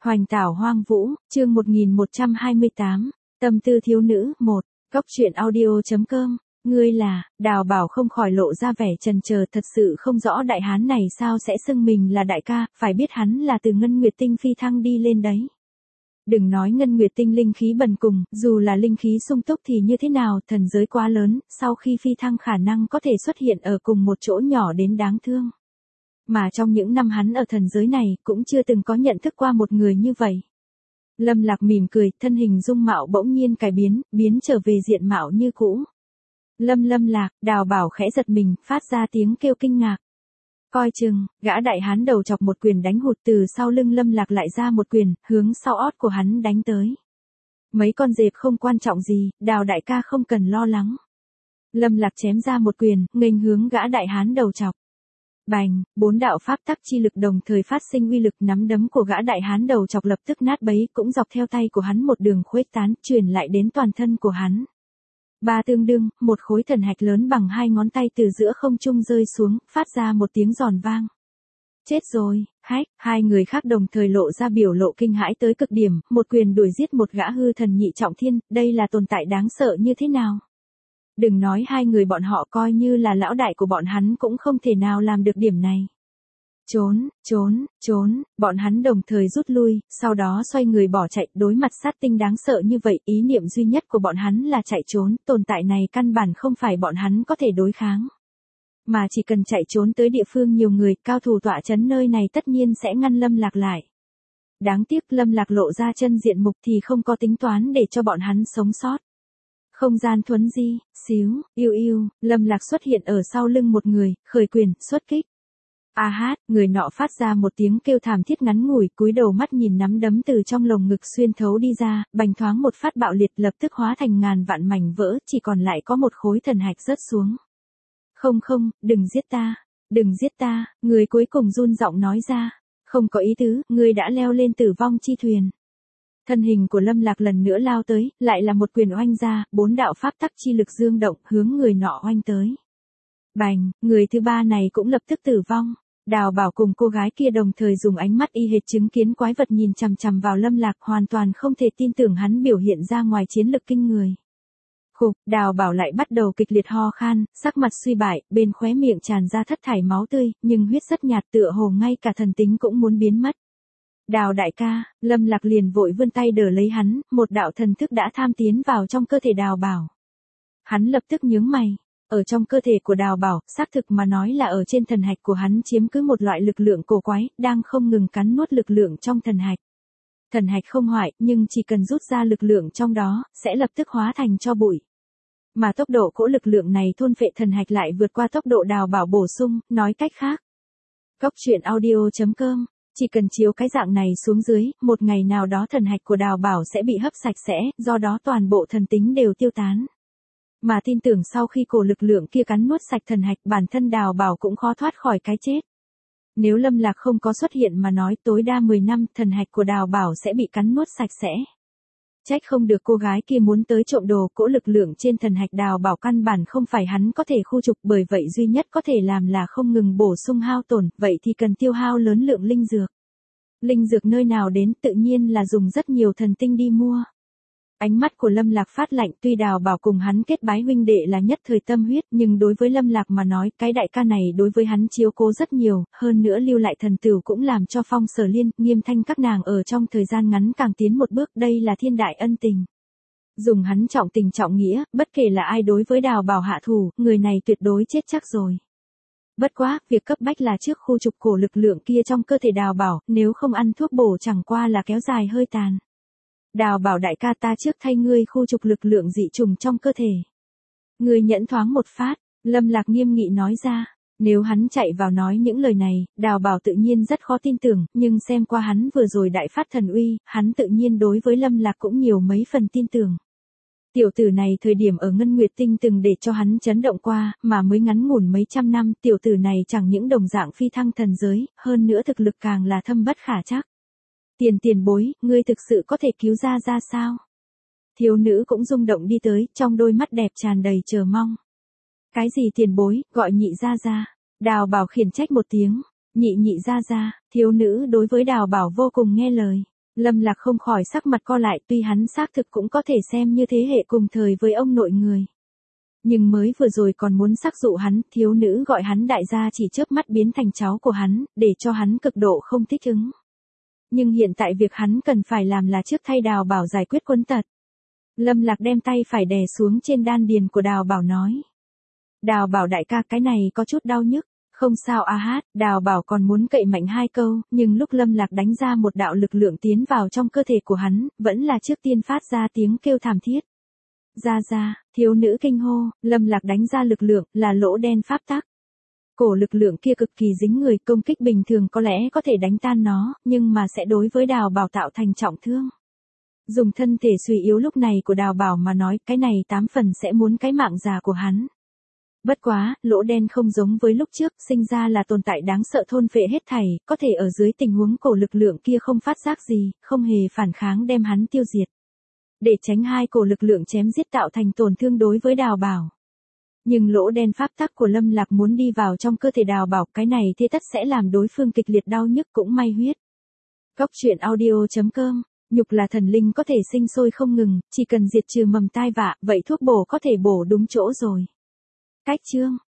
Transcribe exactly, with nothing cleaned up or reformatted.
Hoành tảo hoang vũ, chương một nghìn một trăm hai mươi tám, tâm tư thiếu nữ, một, góc truyện audio.com, ngươi là, Đào Bảo không khỏi lộ ra vẻ chần chờ, thật sự không rõ đại hán này sao sẽ xưng mình là đại ca, phải biết hắn là từ Ngân Nguyệt Tinh phi thăng đi lên đấy. Đừng nói Ngân Nguyệt Tinh linh khí bần cùng, dù là linh khí sung túc thì như thế nào, thần giới quá lớn, sau khi phi thăng khả năng có thể xuất hiện ở cùng một chỗ nhỏ đến đáng thương. Mà trong những năm hắn ở thần giới này, cũng chưa từng có nhận thức qua một người như vậy. Lâm Lạc mỉm cười, thân hình dung mạo bỗng nhiên cải biến, biến trở về diện mạo như cũ. Lâm Lâm Lạc, Đào Bảo khẽ giật mình, phát ra tiếng kêu kinh ngạc. Coi chừng, gã đại hán đầu chọc một quyền đánh hụt, từ sau lưng Lâm Lạc lại ra một quyền, hướng sau ót của hắn đánh tới. Mấy con dẹp không quan trọng gì, Đào đại ca không cần lo lắng. Lâm Lạc chém ra một quyền, nghênh hướng gã đại hán đầu chọc. Bành, bốn đạo pháp tắc chi lực đồng thời phát sinh uy lực, nắm đấm của gã đại hán đầu chọc lập tức nát bấy, cũng dọc theo tay của hắn một đường khuếch tán, truyền lại đến toàn thân của hắn. Ba tương đương, một khối thần hạch lớn bằng hai ngón tay từ giữa không trung rơi xuống, phát ra một tiếng giòn vang. Chết rồi, hách, hai người khác đồng thời lộ ra biểu lộ kinh hãi tới cực điểm, một quyền đuổi giết một gã hư thần nhị trọng thiên, đây là tồn tại đáng sợ như thế nào? Đừng nói hai người bọn họ, coi như là lão đại của bọn hắn cũng không thể nào làm được điểm này. Trốn, trốn, trốn, bọn hắn đồng thời rút lui, sau đó xoay người bỏ chạy, đối mặt sát tinh đáng sợ như vậy, ý niệm duy nhất của bọn hắn là chạy trốn, tồn tại này căn bản không phải bọn hắn có thể đối kháng. Mà chỉ cần chạy trốn tới địa phương nhiều người, cao thủ tọa chấn nơi này tất nhiên sẽ ngăn Lâm Lạc lại. Đáng tiếc Lâm Lạc lộ ra chân diện mục thì không có tính toán để cho bọn hắn sống sót. Không gian thuấn di, xíu, yêu yêu, Lâm Lạc xuất hiện ở sau lưng một người, khởi quyền, xuất kích. A hát, người nọ phát ra một tiếng kêu thảm thiết ngắn ngủi, cúi đầu mắt nhìn nắm đấm từ trong lồng ngực xuyên thấu đi ra, bành thoáng một phát bạo liệt lập tức hóa thành ngàn vạn mảnh vỡ, chỉ còn lại có một khối thần hạch rớt xuống. Không không, đừng giết ta, đừng giết ta, người cuối cùng run giọng nói ra, không có ý tứ, người đã leo lên tử vong chi thuyền. Thân hình của Lâm Lạc lần nữa lao tới, lại là một quyền oanh ra, bốn đạo pháp tắc chi lực dương động, hướng người nọ oanh tới. Bành, người thứ ba này cũng lập tức tử vong. Đào Bảo cùng cô gái kia đồng thời dùng ánh mắt y hệt chứng kiến quái vật nhìn chằm chằm vào Lâm Lạc, hoàn toàn không thể tin tưởng hắn biểu hiện ra ngoài chiến lực kinh người. Khục, Đào Bảo lại bắt đầu kịch liệt ho khan, sắc mặt suy bại, bên khóe miệng tràn ra thất thải máu tươi, nhưng huyết rất nhạt, tựa hồ ngay cả thần tính cũng muốn biến mất. Đào đại ca, Lâm Lạc liền vội vươn tay đỡ lấy hắn, một đạo thần thức đã tham tiến vào trong cơ thể Đào Bảo. Hắn lập tức nhướng mày, ở trong cơ thể của Đào Bảo, xác thực mà nói là ở trên thần hạch của hắn chiếm cứ một loại lực lượng cổ quái, đang không ngừng cắn nuốt lực lượng trong thần hạch. Thần hạch không hoại, nhưng chỉ cần rút ra lực lượng trong đó, sẽ lập tức hóa thành tro bụi. Mà tốc độ cỗ lực lượng này thôn phệ thần hạch lại vượt qua tốc độ Đào Bảo bổ sung, nói cách khác. Góc truyện audio.com, chỉ cần chiếu cái dạng này xuống dưới, một ngày nào đó thần hạch của Đào Bảo sẽ bị hấp sạch sẽ, do đó toàn bộ thần tính đều tiêu tán. Mà tin tưởng sau khi cổ lực lượng kia cắn nuốt sạch thần hạch, bản thân Đào Bảo cũng khó thoát khỏi cái chết. Nếu Lâm Lạc không có xuất hiện mà nói, tối đa mười năm, thần hạch của Đào Bảo sẽ bị cắn nuốt sạch sẽ. Trách không được cô gái kia muốn tới trộm đồ, cỗ lực lượng trên thần hạch Đào Bảo căn bản không phải hắn có thể khu trục, bởi vậy duy nhất có thể làm là không ngừng bổ sung hao tổn, vậy thì cần tiêu hao lớn lượng linh dược. Linh dược nơi nào đến, tự nhiên là dùng rất nhiều thần tinh đi mua. Ánh mắt của Lâm Lạc phát lạnh, tuy Đào Bảo cùng hắn kết bái huynh đệ là nhất thời tâm huyết, nhưng đối với Lâm Lạc mà nói, cái đại ca này đối với hắn chiếu cố rất nhiều, hơn nữa lưu lại thần tửu cũng làm cho Phong Sở Liên, Nghiêm Thanh các nàng ở trong thời gian ngắn càng tiến một bước, đây là thiên đại ân tình. Dùng hắn trọng tình trọng nghĩa, bất kể là ai đối với Đào Bảo hạ thủ, người này tuyệt đối chết chắc rồi. Bất quá, việc cấp bách là trước khu trục cổ lực lượng kia trong cơ thể Đào Bảo, nếu không ăn thuốc bổ chẳng qua là kéo dài hơi tàn. Đào Bảo đại ca, ta trước thay ngươi khu trục lực lượng dị trùng trong cơ thể. Ngươi nhẫn thoáng một phát, Lâm Lạc nghiêm nghị nói ra. Nếu hắn chạy vào nói những lời này, Đào Bảo tự nhiên rất khó tin tưởng, nhưng xem qua hắn vừa rồi đại phát thần uy, hắn tự nhiên đối với Lâm Lạc cũng nhiều mấy phần tin tưởng. Tiểu tử này thời điểm ở Ngân Nguyệt Tinh từng để cho hắn chấn động qua, mà mới ngắn ngủn mấy trăm năm, tiểu tử này chẳng những đồng dạng phi thăng thần giới, hơn nữa thực lực càng là thâm bất khả trắc. Tiền tiền bối, ngươi thực sự có thể cứu ra ra sao? Thiếu nữ cũng rung động đi tới, trong đôi mắt đẹp tràn đầy chờ mong. Cái gì tiền bối, gọi nhị ra ra. Đào Bảo khiển trách một tiếng, nhị nhị ra ra, thiếu nữ đối với Đào Bảo vô cùng nghe lời. Lâm Lạc không khỏi sắc mặt co lại, tuy hắn xác thực cũng có thể xem như thế hệ cùng thời với ông nội người. Nhưng mới vừa rồi còn muốn sắc dụ hắn, thiếu nữ gọi hắn đại gia chỉ chớp mắt biến thành cháu của hắn, để cho hắn cực độ không thích ứng. Nhưng hiện tại việc hắn cần phải làm là trước thay Đào Bảo giải quyết quấn tật. Lâm Lạc đem tay phải đè xuống trên đan điền của Đào Bảo nói. Đào Bảo đại ca, cái này có chút đau nhức. Không sao a hát, Đào Bảo còn muốn cậy mạnh hai câu, nhưng lúc Lâm Lạc đánh ra một đạo lực lượng tiến vào trong cơ thể của hắn, vẫn là trước tiên phát ra tiếng kêu thảm thiết. Ra ra, thiếu nữ kinh hô, Lâm Lạc đánh ra lực lượng, là lỗ đen pháp tắc. Cổ lực lượng kia cực kỳ dính người, công kích bình thường có lẽ có thể đánh tan nó, nhưng mà sẽ đối với Đào Bảo tạo thành trọng thương. Dùng thân thể suy yếu lúc này của Đào Bảo mà nói, cái này tám phần sẽ muốn cái mạng già của hắn. Bất quá, lỗ đen không giống với lúc trước, sinh ra là tồn tại đáng sợ thôn phệ hết thảy, có thể ở dưới tình huống cổ lực lượng kia không phát giác gì, không hề phản kháng đem hắn tiêu diệt. Để tránh hai cổ lực lượng chém giết tạo thành tổn thương đối với Đào Bảo. Nhưng lỗ đen pháp tắc của Lâm Lạc muốn đi vào trong cơ thể Đào Bảo, cái này thế tất sẽ làm đối phương kịch liệt đau nhức cũng may huyết. Góc truyện audio chấm com, nhục là thần linh có thể sinh sôi không ngừng, chỉ cần diệt trừ mầm tai vạ, vậy thuốc bổ có thể bổ đúng chỗ rồi. Cách chương